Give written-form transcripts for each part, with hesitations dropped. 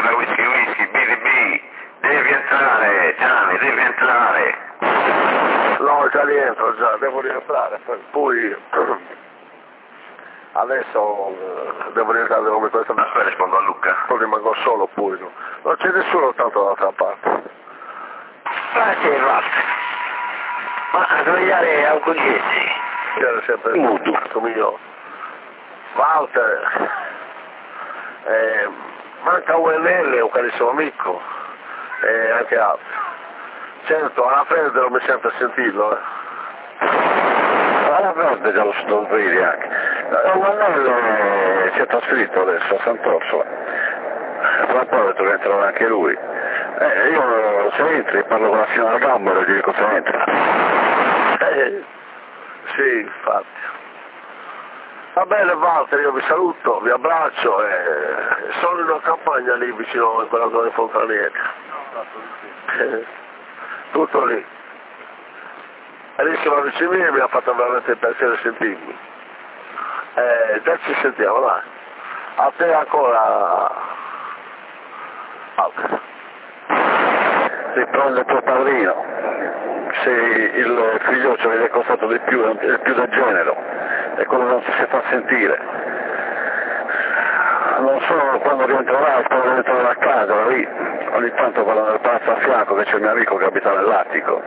merda, whisky, BDB, devi entrare, Gianni, devi entrare. No, già rientro, devo rientrare, poi adesso devo rientrare come questo. Aspetta, rispondo a Luca. Poi rimango solo poi, no? Non c'è nessuno tanto dall'altra parte. Sì, Walter. Ma a svegliare Auguglietti. Era sempre muto come io. Walter, manca UNL, un carissimo amico, e anche altri. Certo, alla fredda non mi sento a sentirlo, Alla fredda già lo vedi anche. UNL si è trasferito adesso a Sant'Orsola. Tra un po' rientrerà anche lui. Io se entri parlo con la signora Gambero e gli dico se entra. Sì, infatti. Va bene Walter, io vi saluto, vi abbraccio e sono in una campagna lì vicino a quella zona di Fontaniere. Tutto lì. Carissimo amici miei, mi ha fatto veramente piacere sentirmi. Già ci sentiamo, dai. A te ancora. Walter. Riprende il tuo padrino. Se il figlio ci avete costato di più, è più del genero, e quello non si fa sentire. Non so quando rientrerà, quando rientrerà a casa, lì, ogni tanto vado nel palazzo a fianco che c'è il mio amico che abita nell'attico,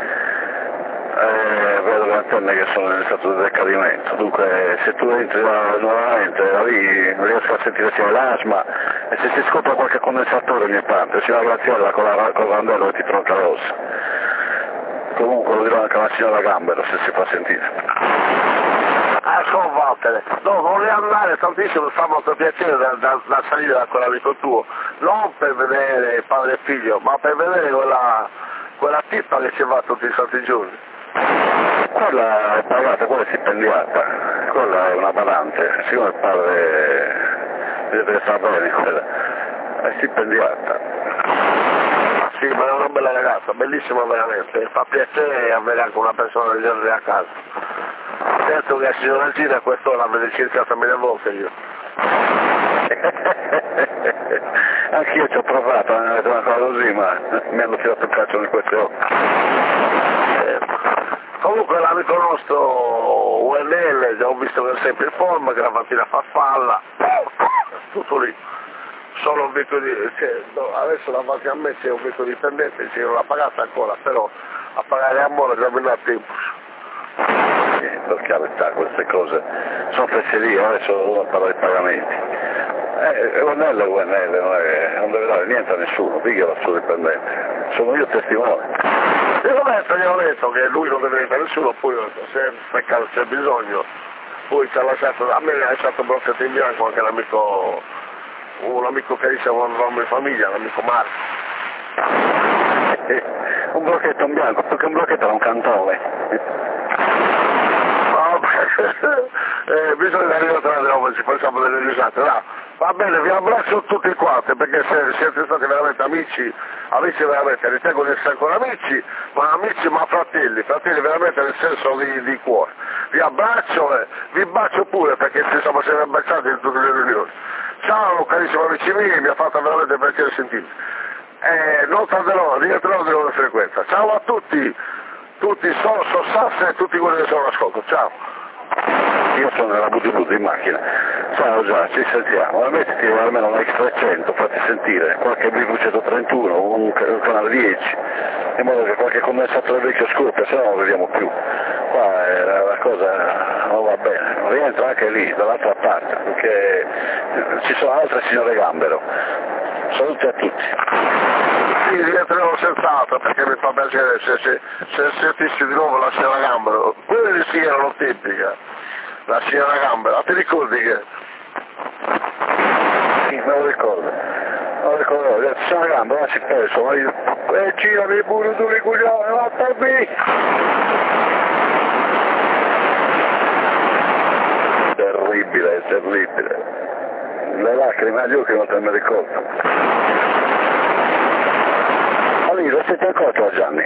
vedo le antenne che sono in stato di decadimento, dunque se tu entri nuovamente da lì non riesco a sentire se c'è l'asma e se si scopre qualche condensatore ogni tanto, c'è la Graziella con la randello che ti tronca l'osso. Comunque lo dirò anche alla signora Gambero se si fa sentire. Ecco Walter, no, vorrei andare tantissimo, mi fa molto piacere da salire da quell'amico tuo, non per vedere padre e figlio, ma per vedere quella tipa che ci va tutti i santi giorni. Quella è pagata, quella è stipendiata, quella è una badante, siccome il padre vedete che sta bene, quella è stipendiata. Sì, ma è una bella ragazza, bellissima veramente, fa piacere avere anche una persona del genere a casa. Certo che la signora Gina a quest'ora mi ha licenziato 1000 volte io. Anch'io ci ho provato, non ho detto una cosa così, ma mi hanno tirato il calcio nel queste occhi. Comunque l'amico nostro UNL, già ho visto che è sempre in forma, che la mattina fa spalla, tutto lì. Solo un veicolo adesso davanti a me c'è un veicolo dipendente, che non l'ha pagata ancora, però a pagare a Mora già non ha tempo. Per carità, queste cose sono fesserie, adesso uno parla di pagamenti. UNL non deve dare niente a nessuno, piglia il suo dipendente. Sono io testimone. Gli ho detto che lui non deve niente a nessuno, poi se peccato c'è bisogno, poi ci ha lasciato, a me mi ha lasciato un brocchetto in bianco anche un amico che dice un uomo in famiglia, l'amico Marco. Un brocchetto in bianco, perché un brocchetto era un cantone. Bisogna arrivare tra le robe, ci facciamo delle risate, no. Va bene, vi abbraccio tutti quanti perché siete stati veramente amici veramente, ritengo di essere ancora amici, ma fratelli veramente nel senso di cuore. Vi abbraccio e vi bacio pure perché ci siamo sempre abbracciati in tutte le riunioni. Ciao carissimi amici miei, mi ha fatto veramente piacere sentirvi. Non tarderò, rientrerò di nuovo in frequenza. Ciao a tutti Sosso, Sasse e tutti quelli che sono all'ascolto. Ciao. Io sono nella Budibudu in macchina. Ciao già, ci sentiamo. Mettiti almeno un X300, fatti sentire, qualche BV131, un canale 10, in modo che qualche condensatore vecchio scoppia, se no non lo vediamo più. Qua la cosa non va bene. Rientra anche lì, dall'altra parte, perché ci sono altre signore Gambero. Saluti a tutti. Sì, rientrerò senz'altro perché mi fa piacere se sentissi di nuovo la signora Gambero. Quelli sì erano tipiche, la signora Gambero, ti ricordi che? Sì, me lo ricordo. La signora Gambero, ma si è perso, ma io... girami pure tu li cuglioni, vattene! Terribile. Le lacrime agli occhi non te ne ricordo. Allora, lo siete accorto a Gianni?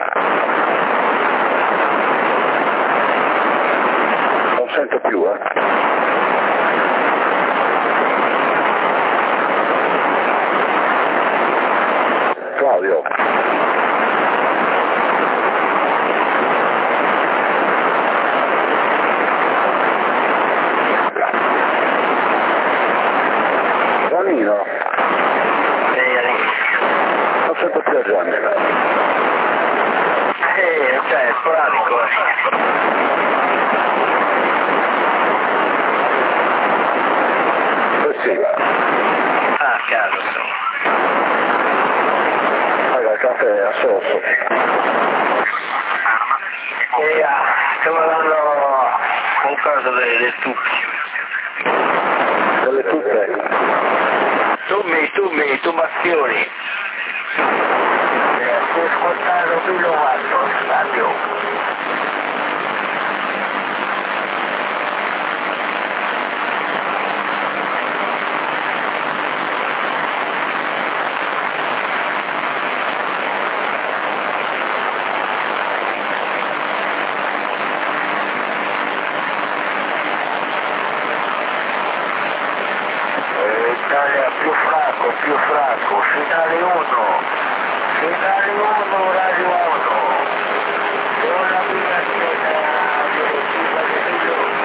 Non sento più, radio. Giannino? Non sento più a Gianni. Cioè, è sporadico. Sì. Ah, caso. Paga il caffè a Sosso. Stiamo dando un caso delle tuppe. Delle tutte? Tubazioni. Si è ascoltato più lo fatto, Fabio. Italia più franco, finale 1, radio 1, e una prima scena direttiva di Milano.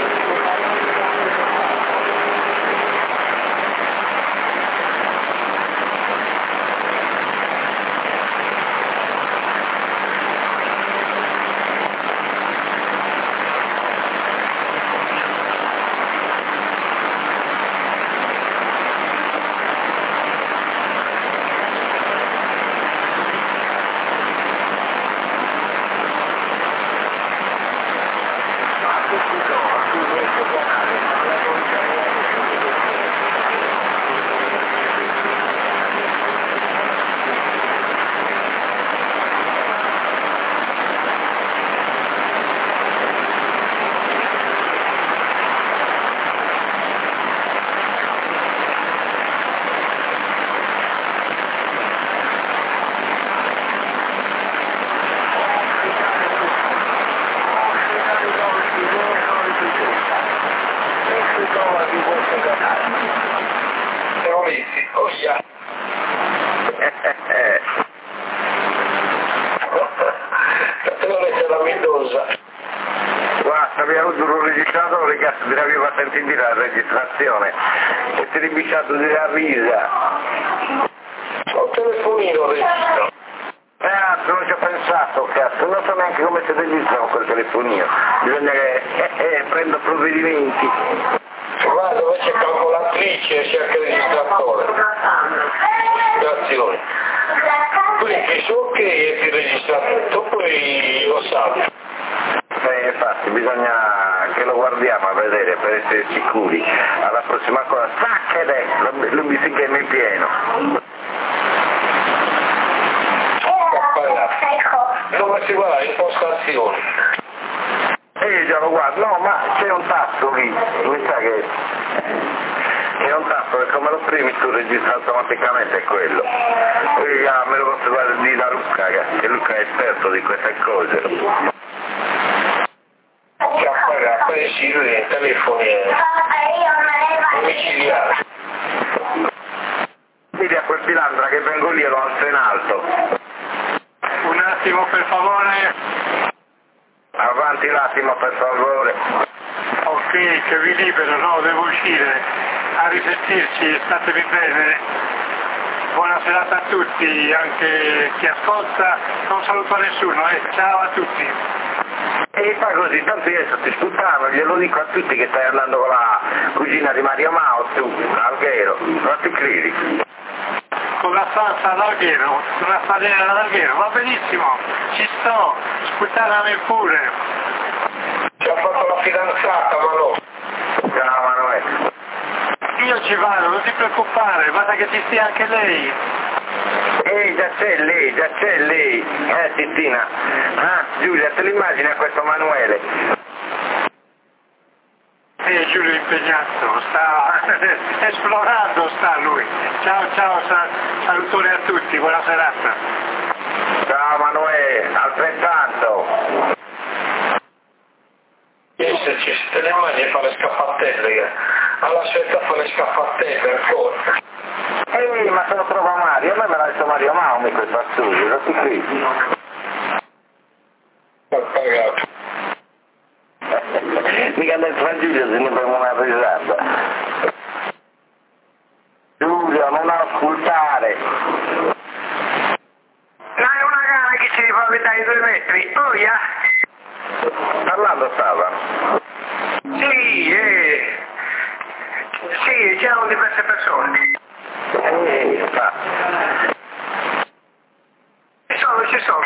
Guarda, abbiamo avuto un registratore che ti aveva sentito la registrazione e ti è ribicciato della risa. Un telefonino registra. Non ci ho pensato, cazzo, non so neanche come si registra con quel telefonino. Bisogna che prendo provvedimenti. Guarda, dove c'è calcolatrice e cerca il registratore. Registrazione. Quindi so che ti registra tutto, poi lo sa. Infatti bisogna che lo guardiamo a vedere per essere sicuri. Alla prossima cosa, zacca adesso, lo bicicletta in pieno. Dove si va? Impostazioni. Già lo guardo, no, ma c'è un tasto lì, mi sa che c'è un tasto che come lo premi tu registri automaticamente è quello. Poi me lo posso dire da Luca, che Luca è esperto di queste cose. Presi lui i telefoni domiciliari. Vedi a quel filandra che vengo lì e lo alzo in alto. Un attimo per favore. Avanti l'attimo per favore. Ok, che vi libero, no, devo uscire. A risentirci, statevi bene. Buona serata a tutti, anche chi ascolta, non saluto nessuno, ciao a tutti. E fa così, tanto io sto ti sputtando, glielo dico a tutti che stai andando con la cugina di Mario Mao, tu, Alghero, non ti credi? Con la salsa all'alghero, con la spadina all'alghero, va benissimo, ci sto, sputtanami pure. Ci ha fatto la fidanzata, ma no. Ciao Manuel. Io ci vado, non ti preoccupare, basta che ci sia anche lei. Già c'è lei, Tittina. Ah, Giulia, te l'immagini a questo Manuele? Giulio è impegnato, sta esplorando lui. Ciao, salutone a tutti, buona serata. Ciao Manuele, altrettanto. Se ci si te le mani e fa le scappatelle, alla scelta fa le scappatelle ancora. Ma se lo trova Mario, a me me l'ha detto Mario Maumi quel passaggio, da qui. Ho pagato. Mica nel Giulio se ne fanno una risata. Giulio, non ascoltare. Dai una gara che ci fa vedere i 2 metri, oia? Parlando stava. Sì, c'erano diverse persone. Sta. Ci sono.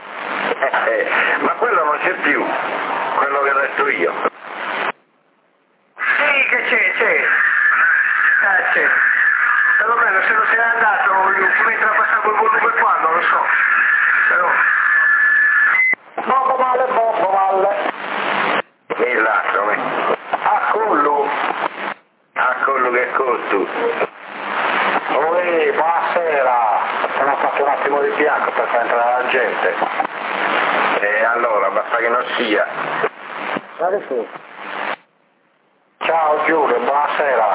Ma quello non c'è più, quello che ho detto io. Sì, che c'è. C'è. Perlomeno se non se n'è andato, mentre ha passato il volume qua, non lo so. Però... Bobo Valle. E lasciami. A collo che costu. Buonasera. Abbiamo fatto un attimo di fianco per far entrare la gente. E allora, basta che non sia. Guarda su. Ciao Giulio, buonasera.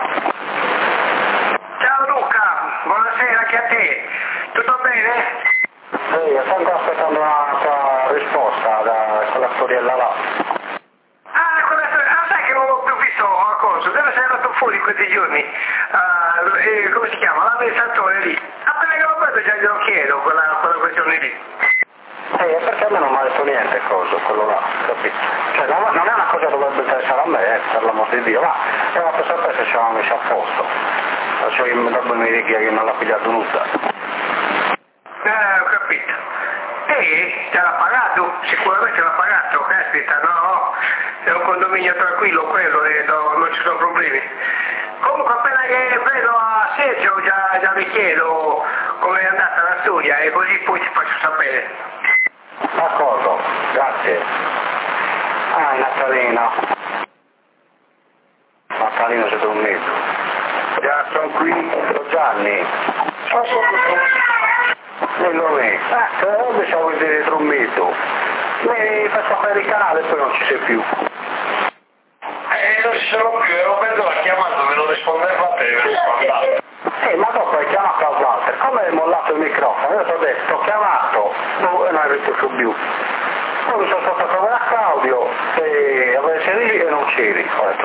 Ciao Luca, buonasera anche a te. Tutto bene? Sì, sto aspettando una tua risposta da quella storiella là. Sai che non l'ho più visto a coso, deve essere andato fuori questi giorni. Come si chiama? L'amministratore lì. Appena che lo vedo già glielo chiedo, quella questione lì. Perché a me non mi ha detto niente coso, quello là, capito? Cioè non è una cosa che dovrebbe interessare a me, per l'amor di Dio, ma è una per sapere se ci avevamo messo a posto. Cioè dopo mi dica che non l'ha pigliato nulla. Ho capito. Te l'ha pagato? Sicuramente l'ha pagato, caspita, no? È un condominio tranquillo quello, non ci sono problemi. Comunque appena che vedo a Sergio già vi chiedo come è andata la storia e così poi ti faccio sapere. D'accordo, grazie. Il Natalino. Natalino c'è dormito. Già sono qui, sono Gianni. Dove? Dove c'è il dormito? Mi fa sapere il canale e poi non ci sei più. Non ci sono più, Roberto l'ha chiamato, me lo rispondeva a te, me ne sono andato. Ma dopo hai chiamato a Walter, come hai mollato il microfono? Io ti ho detto, ho chiamato, tu non hai risposto più. Poi mi sono stato a trovare a Claudio e avevo c'eri e non c'eri. Ho detto,